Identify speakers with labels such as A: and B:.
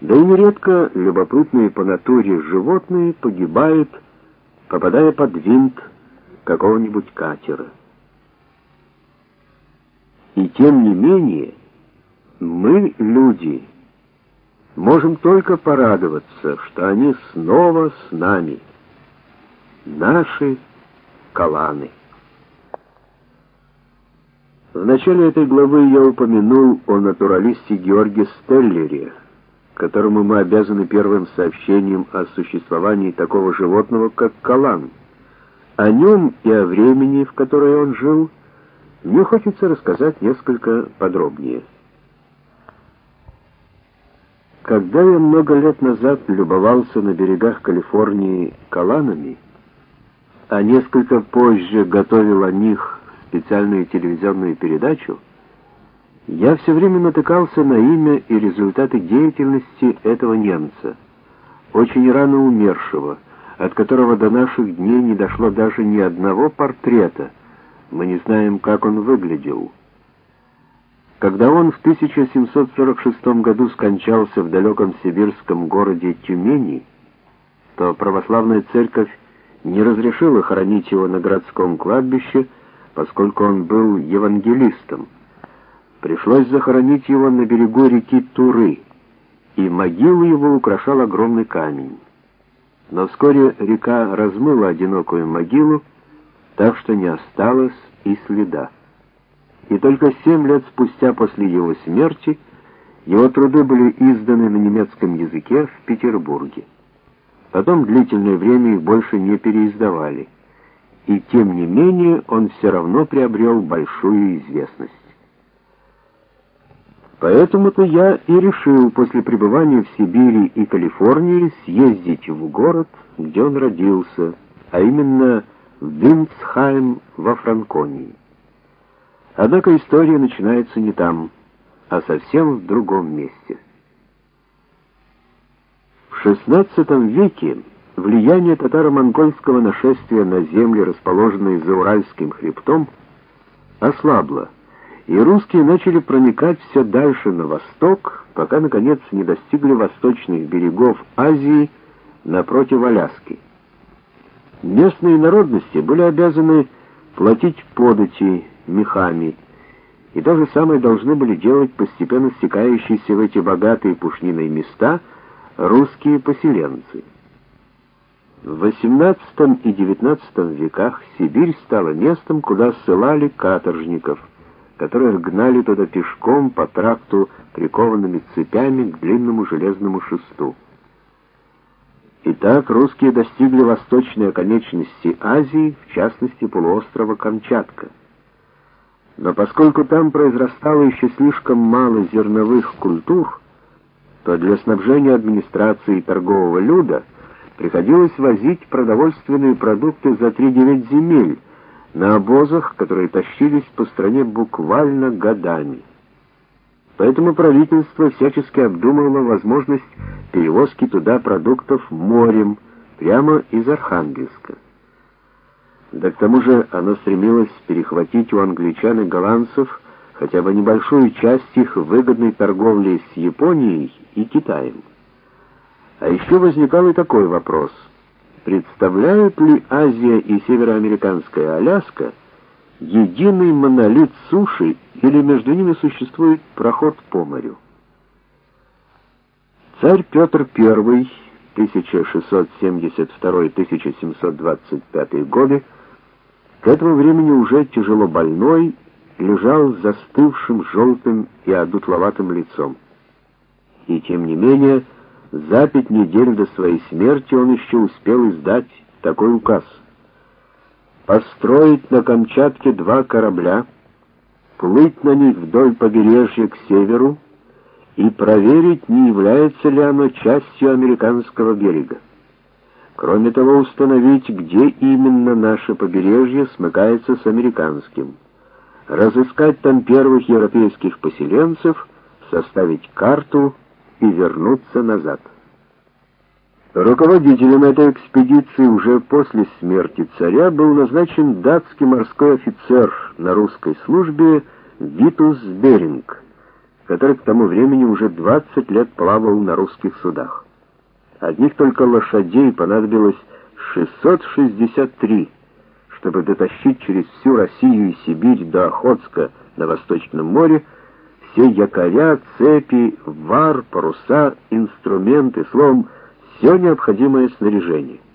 A: Да и нередко любопытные по натуре животные погибают, попадая под винт какого-нибудь катера. И тем не менее, мы, люди, можем только порадоваться, что они снова с нами, наши каланы. В начале этой главы я упомянул о натуралисте Георге Стеллере, которому мы обязаны первым сообщением о существовании такого животного, как калан. О нем и о времени, в которое он жил, мне хочется рассказать несколько подробнее. Когда я много лет назад любовался на берегах Калифорнии каланами, а несколько позже готовил о них специальную телевизионную передачу, я все время натыкался на имя и результаты деятельности этого немца, очень рано умершего, от которого до наших дней не дошло даже ни одного портрета. Мы не знаем, как он выглядел. Когда он в 1746 году скончался в далеком сибирском городе Тюмени, то православная церковь не разрешила хоронить его на городском кладбище, поскольку он был евангелистом. Пришлось захоронить его на берегу реки Туры, и могилу его украшал огромный камень. Но вскоре река размыла одинокую могилу, так что не осталось и следа. И только 7 лет спустя после его смерти его труды были изданы на немецком языке в Петербурге. Потом длительное время их больше не переиздавали. И тем не менее он все равно приобрел большую известность. Поэтому-то я и решил после пребывания в Сибири и Калифорнии съездить в город, где он родился, а именно в Бинцхайм во Франконии. Однако история начинается не там, а совсем в другом месте. В XVI веке влияние татаро-монгольского нашествия на земли, расположенные за Уральским хребтом, ослабло, и русские начали проникать все дальше на восток, пока, наконец, не достигли восточных берегов Азии напротив Аляски. Местные народности были обязаны платить подати мехами, и то же самое должны были делать постепенно стекающиеся в эти богатые пушниной места русские поселенцы. В XVIII и XIX веках Сибирь стала местом, куда ссылали каторжников, которых гнали туда пешком по тракту прикованными цепями к длинному железному шесту. Итак, русские достигли восточной оконечности Азии, в частности полуострова Камчатка. Но поскольку там произрастало еще слишком мало зерновых культур, то для снабжения администрации и торгового люда приходилось возить продовольственные продукты за 3-9 земель на обозах, которые тащились по стране буквально годами. Поэтому правительство всячески обдумывало возможность перевозки туда продуктов морем, прямо из Архангельска. Да к тому же оно стремилось перехватить у англичан и голландцев хотя бы небольшую часть их выгодной торговли с Японией и Китаем. А еще возникал и такой вопрос: представляют ли Азия и североамериканская Аляска единый монолит суши, или между ними существует проход по морю? Царь Петр I, 1672-1725 годы, к этому времени уже тяжело больной, лежал с застывшим желтым и одутловатым лицом. И тем не менее, за 5 недель до своей смерти он еще успел издать такой указ: построить на Камчатке 2 корабля, плыть на них вдоль побережья к северу и проверить, не является ли оно частью американского берега. Кроме того, установить, где именно наше побережье смыкается с американским, разыскать там первых европейских поселенцев, составить карту и вернуться назад. Руководителем этой экспедиции уже после смерти царя был назначен датский морской офицер на русской службе Витус Беринг, который к тому времени уже 20 лет плавал на русских судах. Одних только лошадей понадобилось 663, чтобы дотащить через всю Россию и Сибирь до Охотска на Восточном море все якоря, цепи, вар, паруса, инструменты, словом, все необходимое снаряжение.